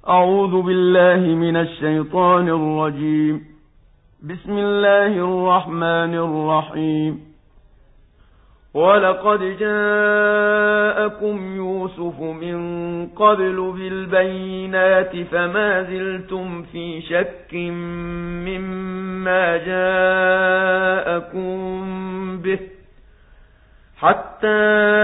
أعوذ بالله من الشيطان الرجيم. بسم الله الرحمن الرحيم. ولقد جاءكم يوسف من قبل بالبينات فما زلتم في شك مما جاءكم به حتى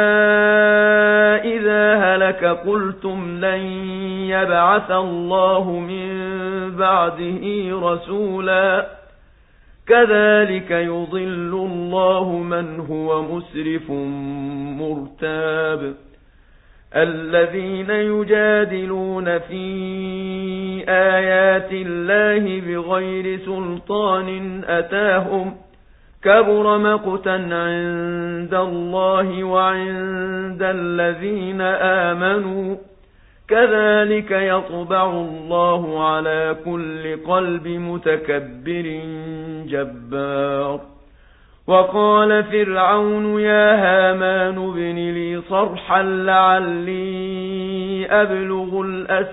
إذا هلك قلتم لن يبعث الله من بعده رسولا كذلك يضل الله من هو مسرف مرتاب. الذين يجادلون في آيات الله بغير سلطان أتاهم كبر مقتا عند الله وعند الذين آمنوا كذلك يطبع الله على كل قلب متكبر جبار. وقال فرعون يا هامان ابن لي صرحا لعلي أبلغ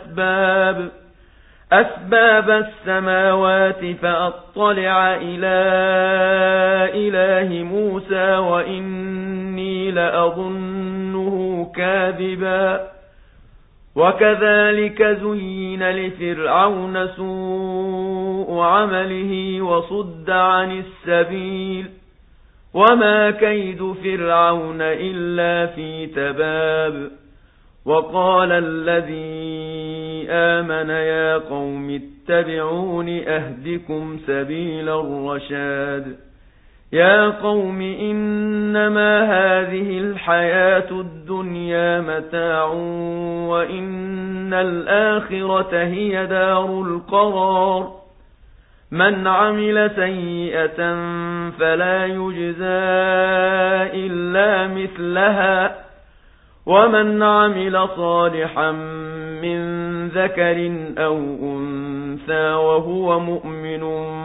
أسباب السماوات فأطلع إلى إله موسى وإني لأظنه كاذبا. وكذلك زين لفرعون سوء عمله وصد عن السبيل وما كيد فرعون إلا في تباب. وقال الذي آمن يا قوم اتبعون أهدكم سبيل الرشاد. يا قوم إنما هذه الحياة الدنيا متاع وإن الآخرة هي دار القرار. من عمل سيئة فلا يجزى إلا مثلها ومن عمل صالحا من ذكر أو أنثى وهو مؤمن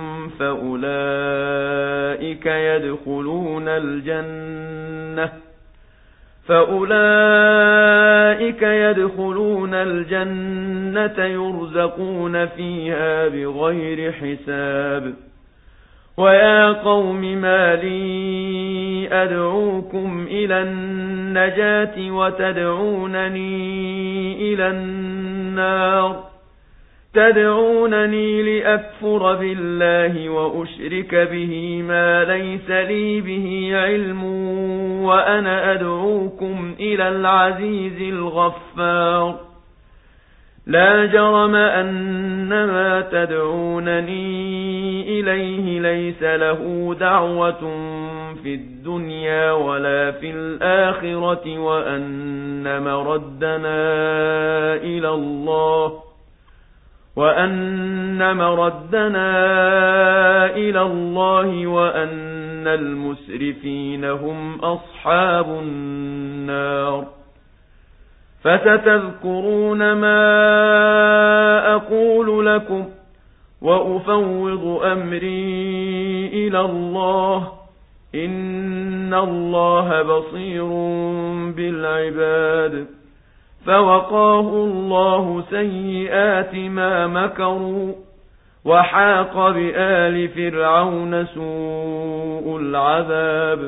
فأولئك يدخلون الجنة يرزقون فيها بغير حساب. ويا قوم ما لي أدعوكم إلى النجاة وتدعونني إلى النار تدعونني لأكفر بالله وأشرك به ما ليس لي به علم وأنا أدعوكم إلى العزيز الغفار. لا جرم أن ما تدعونني إليه ليس له دعوة في الدنيا ولا في الآخرة وأن مردنا إلى الله وأن المسرفين هم أصحاب النار. فستذكرون ما أقول لكم وأفوض أمري إلى الله إن الله بصير بالعباد. فوقاه الله سيئات ما مكروا وحاق بآل فرعون سوء العذاب.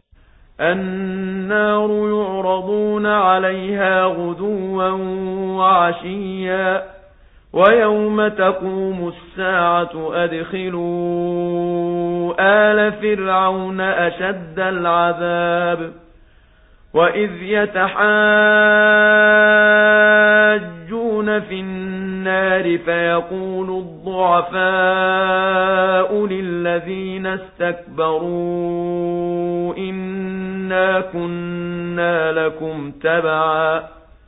النار يعرضون عليها غدوا وعشيا ويوم تقوم الساعة أدخلوا آل فرعون أشد العذاب. وإذ يتحاجون في النار فيقول الضعفاء للذين استكبروا إنا كنا لكم تبعا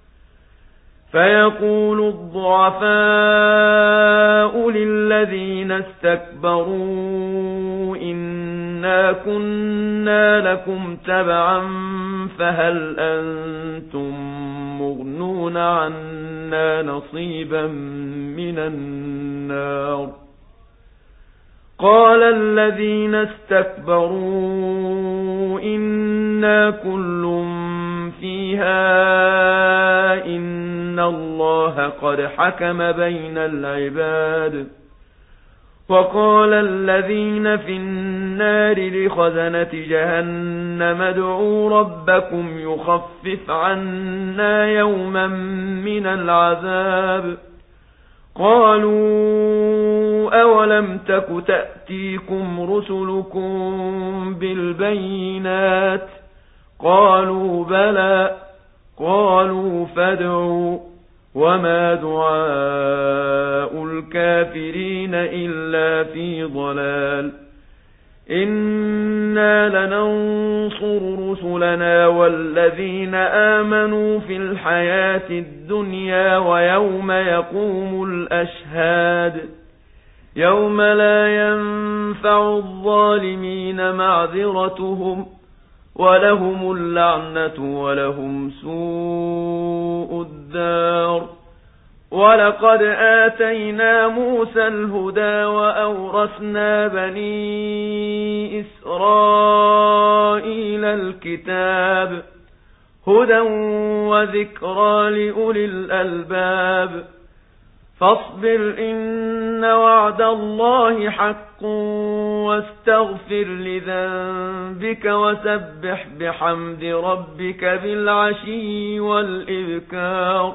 فهل أنتم مغنون عنا نصيبا من النار. قال الذين استكبروا إنا كل فيها إن الله قد حكم بين العباد. وقال الذين في النار لخزنة جهنم ادعوا ربكم يخفف عنا يوما من العذاب. قالوا أولم تك تأتيكم رسلكم بالبينات؟ قالوا بلى. قالوا فادعوا. وما دعاء الكافرين إلا في ضلال. إنا لننصر رسلنا والذين آمنوا في الحياة الدنيا ويوم يقوم الأشهاد. يوم لا ينفع الظالمين معذرتهم ولهم اللعنة ولهم سوء الدار. ولقد آتينا موسى الهدى وأورثنا بني إسرائيل الكتاب هدى وذكرى لأولي الألباب. فاصبر إن وعد الله حق واستغفر لذنبك وسبح بحمد ربك بالعشي والإبكار.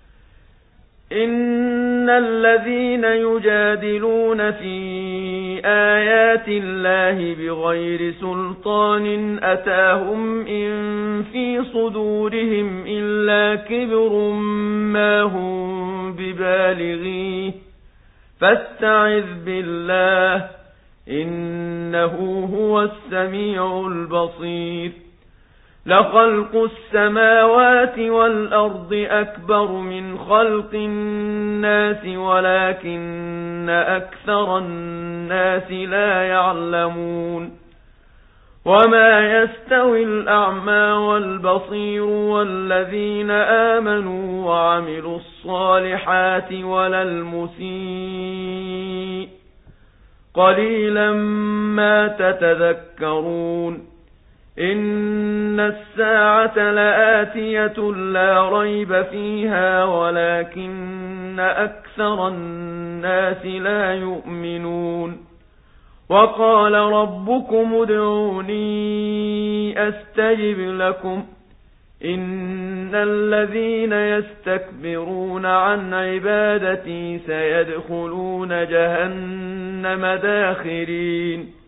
إن الذين يجادلون في آيات الله بغير سلطان أتاهم إن في صدورهم إلا كبر ما هم ببالغيه فاستعذ بالله إنه هو السميع البصير. لخلق السماوات والأرض أكبر من خلق الناس ولكن أكثر الناس لا يعلمون. وما يستوي الأعمى والبصير والذين آمنوا وعملوا الصالحات ولا المسيء قليلا ما تتذكرون. إن الساعة لآتية لا ريب فيها ولكن أكثر الناس لا يؤمنون. وقال ربكم ادعوني أستجب لكم إن الذين يستكبرون عن عبادتي سيدخلون جهنم داخرين.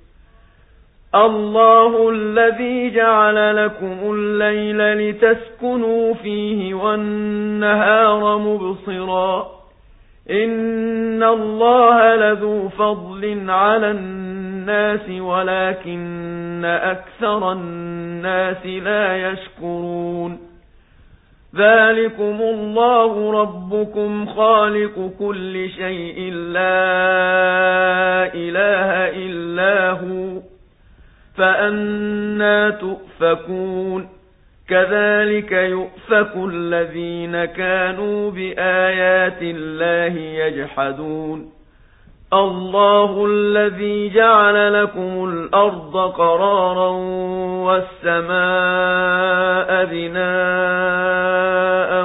الله الذي جعل لكم الليل لتسكنوا فيه والنهار مبصرا إن الله لذو فضل على الناس ولكن أكثر الناس لا يشكرون. ذلكم الله ربكم خالق كل شيء لا إله إلا هو فأنى تؤفكون. كذلك يؤفك الذين كانوا بآيات الله يجحدون. الله الذي جعل لكم الأرض قرارا والسماء بناء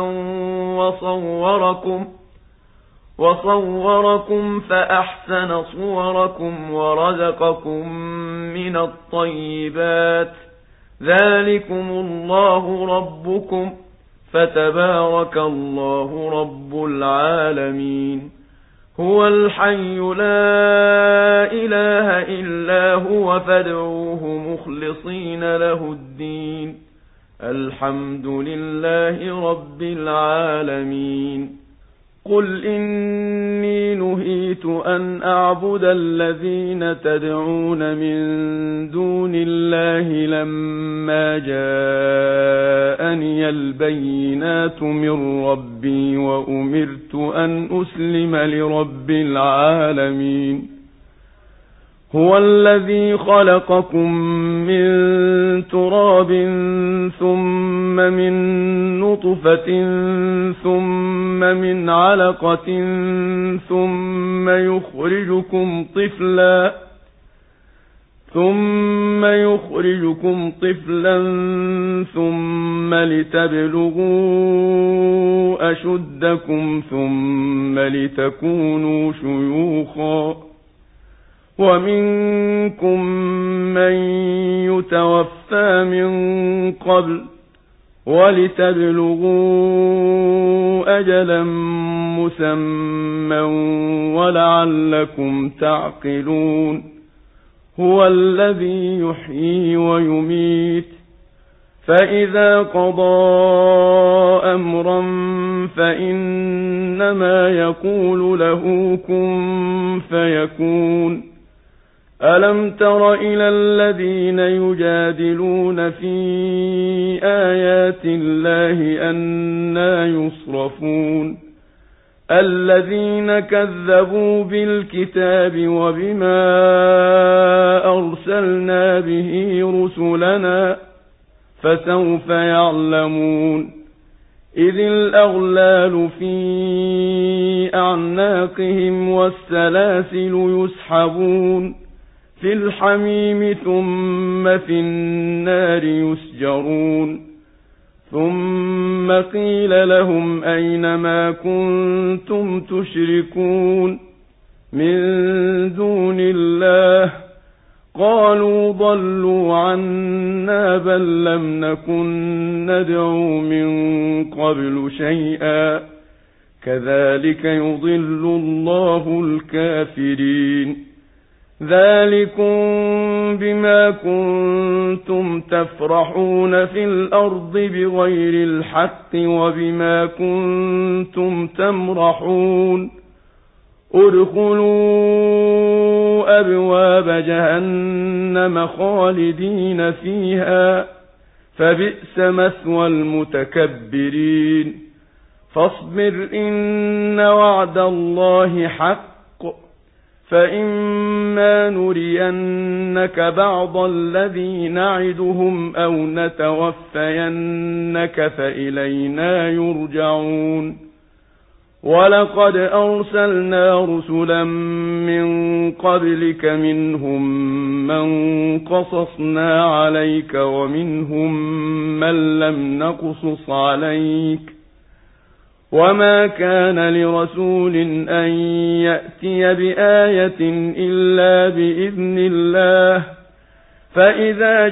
وصوركم فأحسن صوركم ورزقكم من الطيبات. ذلكم الله ربكم فتبارك الله رب العالمين. هو الحي لا إله إلا هو فادعوه مخلصين له الدين. الحمد لله رب العالمين. قل إني نهيت أن أعبد الذين تدعون من دون الله لما جاءني البينات من ربي وأمرت أن أسلم لرب العالمين. هو الذي خلقكم من تراب ثم من نطفة ثم من علقة ثم يخرجكم طفلا ثم لتبلغوا أشدكم ثم لتكونوا شيوخا ومنكم من يتوفى من قبل ولتبلغوا أجلا مسمى ولعلكم تعقلون هو الذي يحيي ويميت فإذا قضى أمرا فإنما يقول له كن فيكون ألم تر إلى الذين يجادلون في آيات الله أنى يصرفون الذين كذبوا بالكتاب وبما أرسلنا به رسلنا فسوف يعلمون إذ الأغلال في أعناقهم والسلاسل يسحبون في الحميم ثم في النار يسجرون ثم قيل لهم أين ما كنتم تشركون من دون الله قالوا ضلوا عنا بل لم نكن ندعو من قبل شيئا كذلك يضل الله الكافرين ذلكم بما كنتم تفرحون في الأرض بغير الحق وبما كنتم تمرحون ادخلوا أبواب جهنم خالدين فيها فبئس مثوى المتكبرين فاصبر إن وعد الله حق فإما نرينك بعض الذي نعدهم أو نتوفينك فإلينا يرجعون ولقد أرسلنا رسلا من قبلك منهم من قصصنا عليك ومنهم من لم نقصص عليك وما كان لرسول أن يأتي بآية إلا بإذن الله فإذا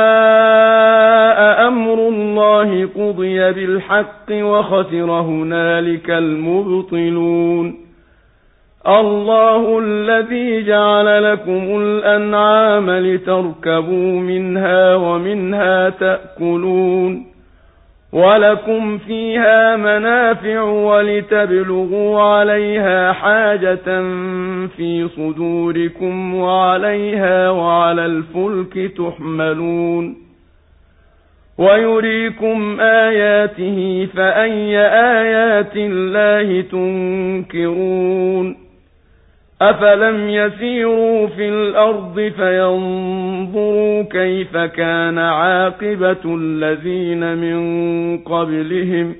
جاء أمر الله قضي بالحق وخسر هنالك المبطلون الله الذي جعل لكم الأنعام لتركبوا منها ومنها تأكلون ولكم فيها منافع ولتبلغوا عليها حاجة في صدوركم وعليها وعلى الفلك تحملون ويريكم آياته فأي آيات الله تنكرون أفلم يسيروا في الأرض فينظروا كيف كان عاقبة الذين من قبلهم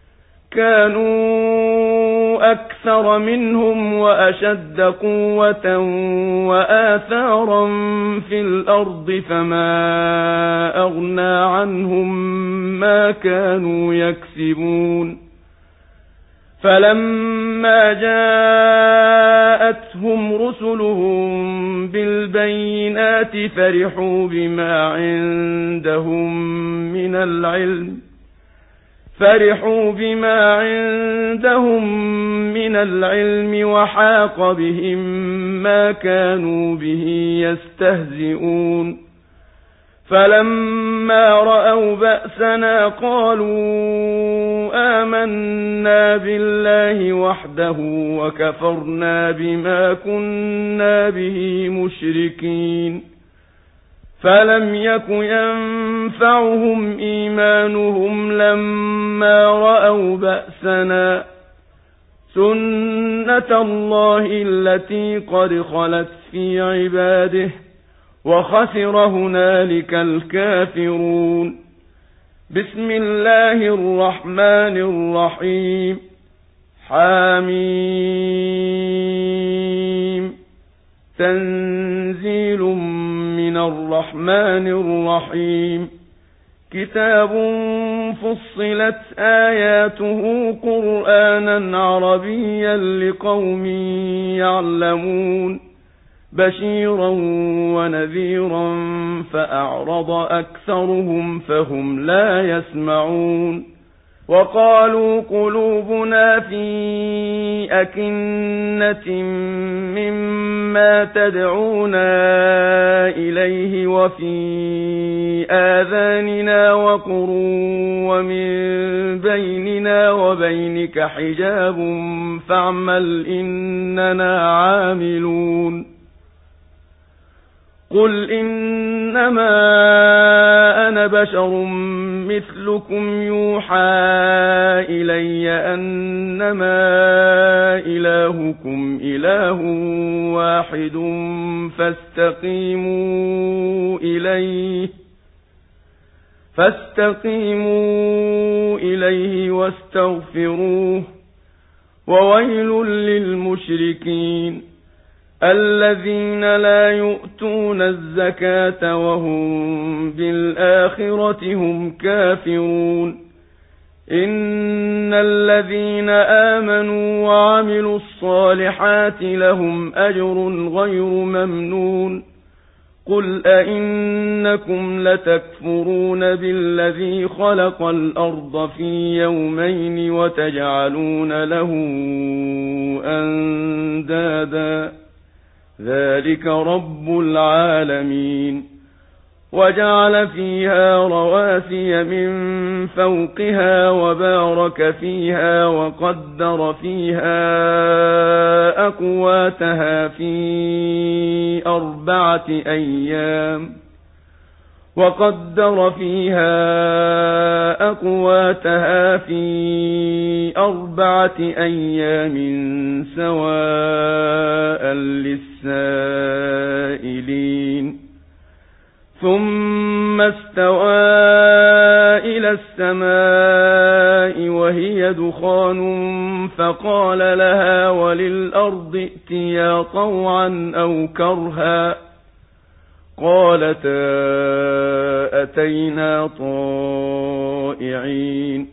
كانوا أكثر منهم وأشد قوة وآثارا في الأرض فما أغنى عنهم ما كانوا يكسبون فلما جاءتهم رسلهم بالبينات فرحوا بما عندهم من العلم وحاق بهم ما كانوا به يستهزئون فلما رأوا بأسنا قالوا آمنا بالله وحده وكفرنا بما كنا به مشركين فلم يك ينفعهم إيمانهم لما رأوا بأسنا سنة الله التي قد خلت في عباده وخسر هنالك الكافرون بسم الله الرحمن الرحيم حميم تنزيل من من الرحمن الرحيم كتاب فصلت آياته قرآنا عربيا لقوم يعلمون بشيرا ونذيرا فأعرض أكثرهم فهم لا يسمعون وقالوا قلوبنا في أكنة مما تدعونا إليه وفي آذاننا وقر ومن بيننا وبينك حجاب فاعمل إننا عاملون قل إنما أنا بشر مثلكم يوحى إلي أنما إلهكم إله واحد فاستقيموا إليه واستغفروه وويل للمشركين الذين لا يؤتون الزكاة وهم بالآخرة هم كافرون إن الذين آمنوا وعملوا الصالحات لهم أجر غير ممنون قل أئنكم لتكفرون بالذي خلق الأرض في يومين وتجعلون له أندادا ذلك رب العالمين وجعل فيها رواسي من فوقها وبارك فيها وقدر فيها أقواتها في أربعة أيام سواء للسائلين ثم استوى إلى السماء وهي دخان فقال لها وللأرض ائتيا طوعا أو كرها قالتا أتينا طائعين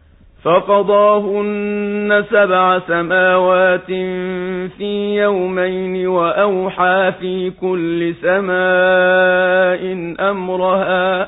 فقضاهن 7 سماوات في يومين وأوحى في كل سماء أمرها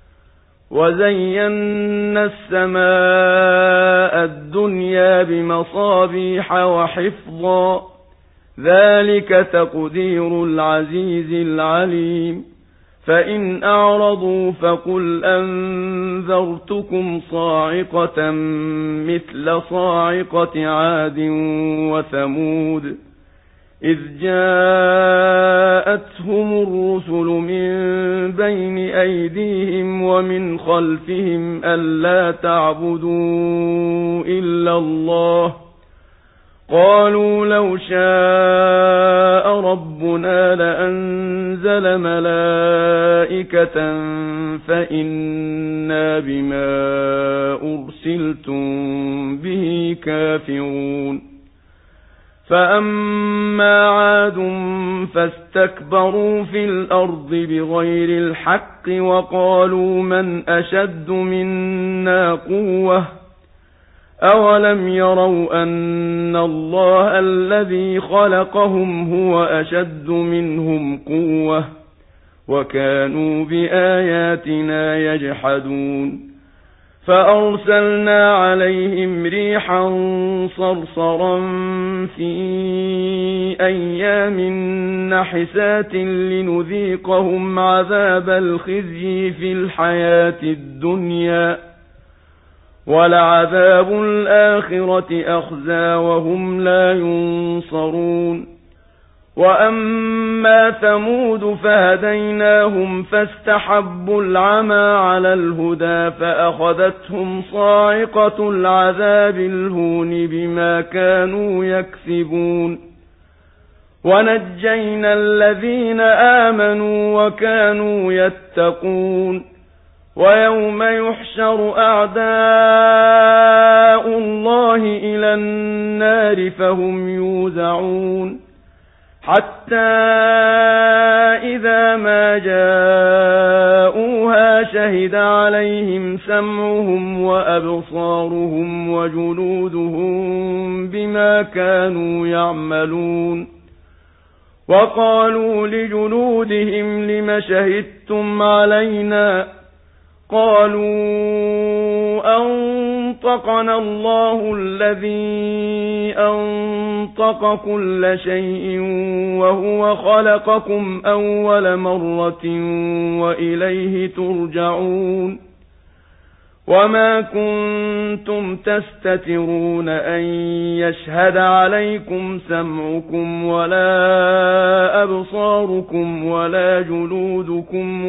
وزينا السماء الدنيا بمصابيح وحفظا ذلك تقدير العزيز العليم فإن أعرضوا فقل أنذرتكم صاعقة مثل صاعقة عاد وثمود إذ جاءتهم الرسل من بين أيديهم ومن خلفهم ألا تعبدوا إلا الله قالوا لو شاء ربنا لأنزل ملائكة فإنا بما أرسلتم به كافرون فأما عاد فاستكبروا في الأرض بغير الحق وقالوا من أشد منا قوة أولم يروا أن الله الذي خلقهم هو أشد منهم قوة وكانوا بآياتنا يجحدون فأرسلنا عليهم ريحا صرصرا في أيام نحسات لنذيقهم عذاب الخزي في الحياة الدنيا ولعذاب الآخرة أخزى وهم لا ينصرون وأما ثمود فهديناهم فاستحبوا العمى على الهدى فأخذتهم صاعقة العذاب الهون بما كانوا يكسبون ونجينا الذين آمنوا وكانوا يتقون ويوم يحشر أعداء الله إلى النار فهم يوزعون حتى إذا ما جاءوها شهد عليهم سمعهم وأبصارهم وجلودهم بما كانوا يعملون وقالوا لجلودهم لم شهدتم علينا قالوا أنطقنا الله الذي أنطق كل شيء وهو خلقكم أول مرة وإليه ترجعون وما كنتم تستترون أن يشهد عليكم سمعكم ولا أبصاركم ولا جلودكم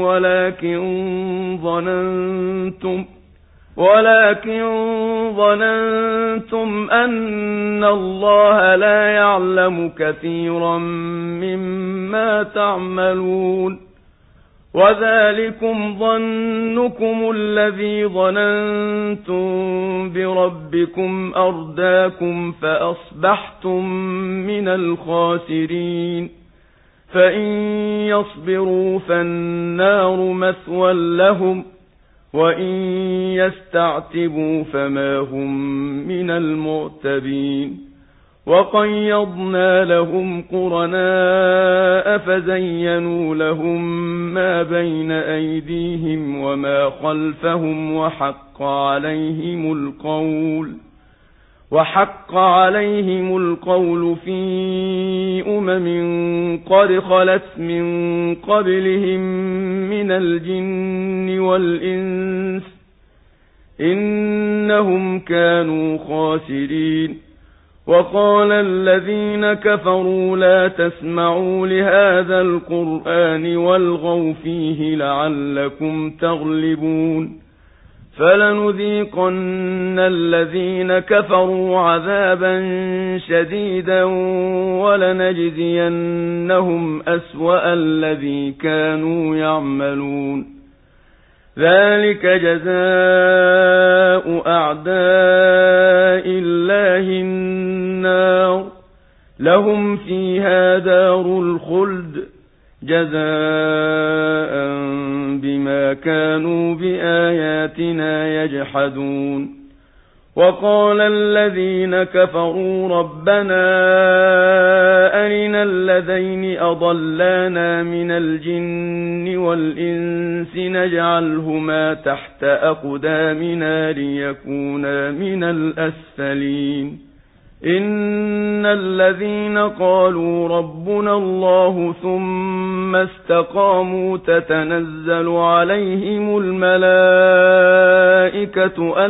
ولكن ظننتم أن الله لا يعلم كثيرا مما تعملون وذلكم ظنكم الذي ظننتم بربكم أرداكم فأصبحتم من الخاسرين فإن يصبروا فالنار مثوى لهم وإن يستعتبوا فما هم من المعتبين وقيضنا لهم قرناء فزينوا لهم ما بين أيديهم وما خلفهم وحق عليهم القول في قد خلت من قبلهم من الجن والإنس إنهم كانوا خاسرين وقال الذين كفروا لا تسمعوا لهذا القرآن والغوا فيه لعلكم تغلبون فلنذيقن الذين كفروا عذابا شديدا ولنجزينهم أسوأ الذي كانوا يعملون ذلك جزاء أعداء الله النار لهم فيها دار الخلد جزاء بما كانوا بآياتنا يجحدون وقال الذين كفروا ربنا أرنا الذين أضلانا من الجن والإنس نجعلهما تحت أقدامنا ليكونا من الأسفلين إن الذين قالوا ربنا الله ثم استقاموا تتنزل عليهم الملائكة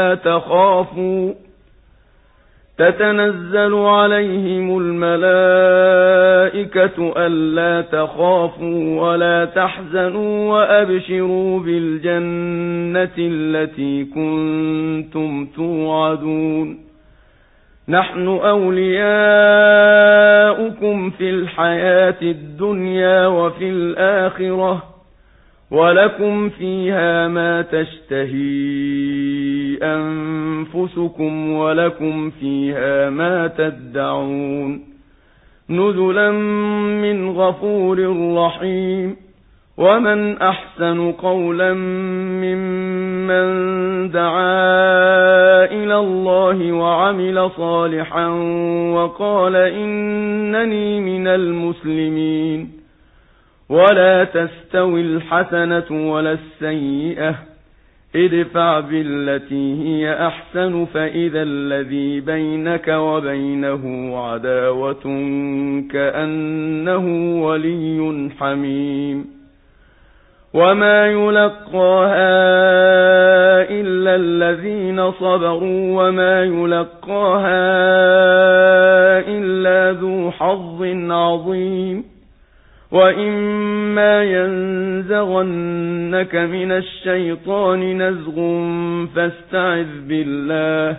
ألا تخافوا ولا تحزنوا وأبشروا بالجنة التي كنتم توعدون نحن أولياؤكم في الحياة الدنيا وفي الآخرة ولكم فيها ما تشتهي أنفسكم ولكم فيها ما تدعون نزلا من غفور رحيم ومن أحسن قولا ممن دعا إلى الله وعمل صالحا وقال إنني من المسلمين ولا تستوي الحسنة ولا السيئة ادفع بالتي هي أحسن فإذا الذي بينك وبينه عداوة كأنه ولي حميم وما يلقاها إلا الذين صبروا وما يلقاها إلا ذو حظ عظيم وإما ينزغنك من الشيطان نزغ فاستعذ بالله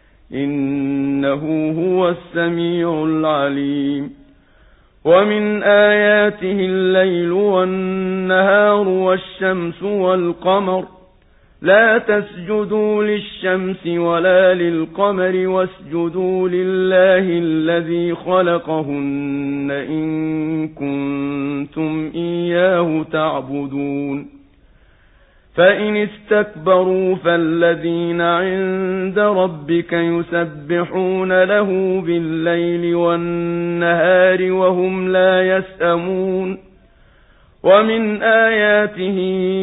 إنه هو السميع العليم ومن آياته الليل والنهار والشمس والقمر لا تسجدوا للشمس ولا للقمر واسجدوا لله الذي خلقهن إن كنتم إياه تعبدون فإن استكبروا فالذين عند ربك يسبحون له بالليل والنهار وهم لا يسأمون ومن آياته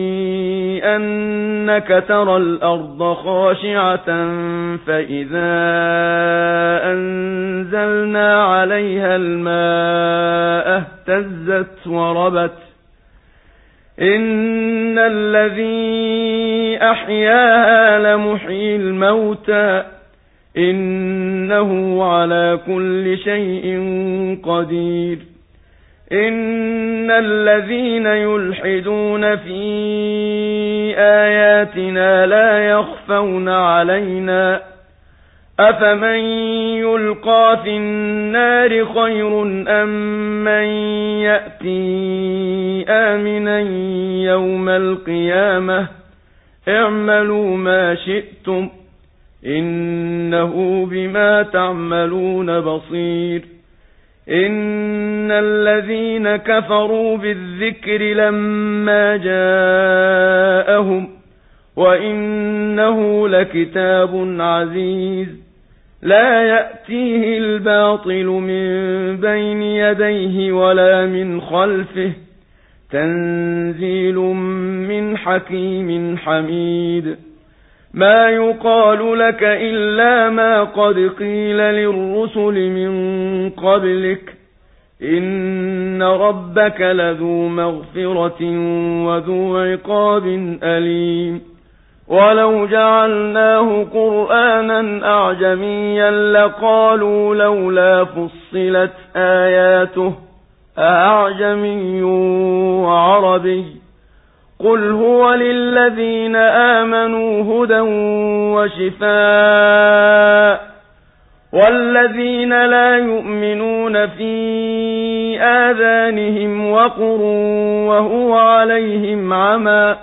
أنك ترى الأرض خاشعة فإذا أنزلنا عليها الماء اهتزت وربت إن الذي أحياها لمحيي الموتى إنه على كل شيء قدير إن الذين يلحدون في آياتنا لا يخفون علينا أفمن يلقى في النار خير أم من يأتي آمنا يوم القيامة اعملوا ما شئتم إنه بما تعملون بصير إن الذين كفروا بالذكر لما جاءهم وإنه لكتاب عزيز لا يأتيه الباطل من بين يديه ولا من خلفه تنزيل من حكيم حميد ما يقال لك إلا ما قد قيل للرسل من قبلك إن ربك لذو مغفرة وذو عقاب أليم ولو جعلناه قرآنا أعجميا لقالوا لولا فصلت آياته أعجمي وعربي قل هو للذين آمنوا هدى وشفاء والذين لا يؤمنون في آذانهم وقر وهو عليهم عمى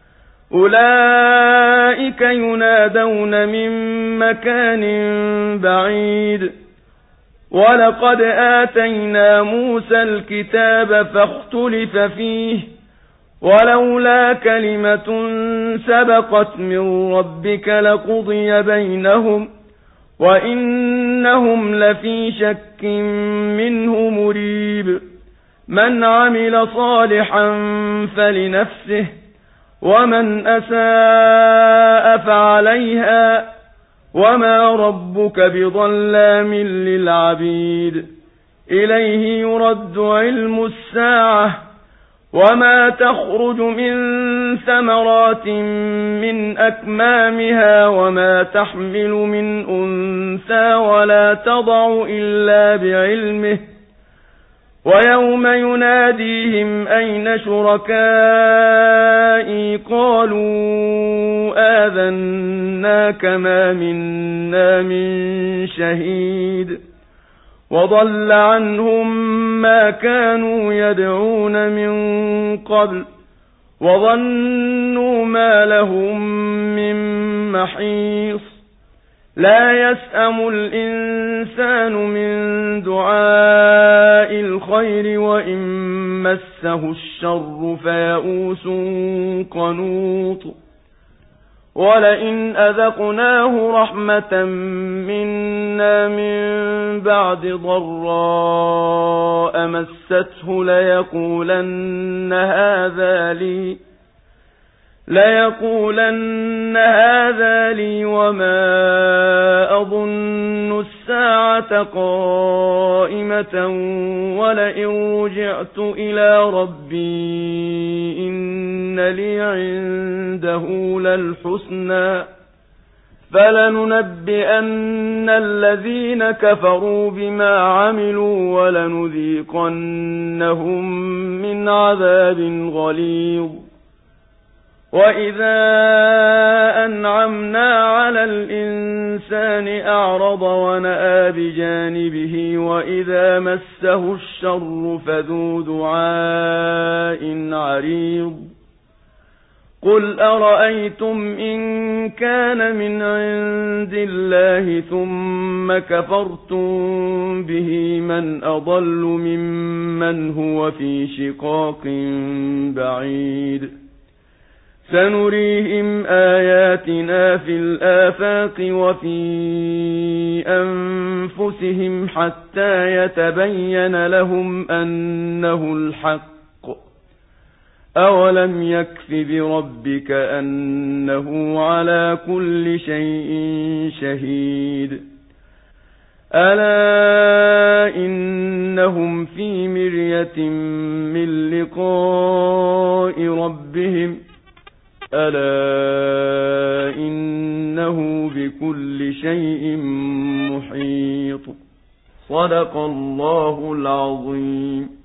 أولئك ينادون من مكان بعيد ولقد آتينا موسى الكتاب فاختلف فيه ولولا كلمة سبقت من ربك لقضي بينهم وإنهم لفي شك منه مريب من عمل صالحا فلنفسه ومن أساء فعليها وما ربك بظلام للعبيد إليه يرد علم الساعة وما تخرج من ثمرات من أكمامها وما تحمل من أنثى ولا تضع إلا بعلمه ويوم يناديهم أين شركائي قالوا آذناك ما منا من شهيد وضل عنهم ما كانوا يدعون من قبل وظنوا ما لهم من محيص لا يسأم الإنسان من دعاء الخير وإن مسه الشر فيئوس قنوط ولئن أذقناه رحمة منا من بعد ضراء مسته ليقولن هذا لي وما أظن الساعة قائمة ولئن رجعت إلى ربي إن لي عنده للحسنى فلننبئن الذين كفروا بما عملوا ولنذيقنهم من عذاب غليظ وإذا أنعمنا على الإنسان أعرض ونأى بجانبه وإذا مسه الشر فذو دعاء عريض قل أرأيتم إن كان من عند الله ثم كفرتم به من أضل ممن هو في شقاق بعيد سنريهم آياتنا في الآفاق وفي أنفسهم حتى يتبين لهم أنه الحق أولم يكف بربك أنه على كل شيء شهيد ألا إنهم في مرية من لقاء ربهم ألا إنه بكل شيء محيط صدق الله العظيم.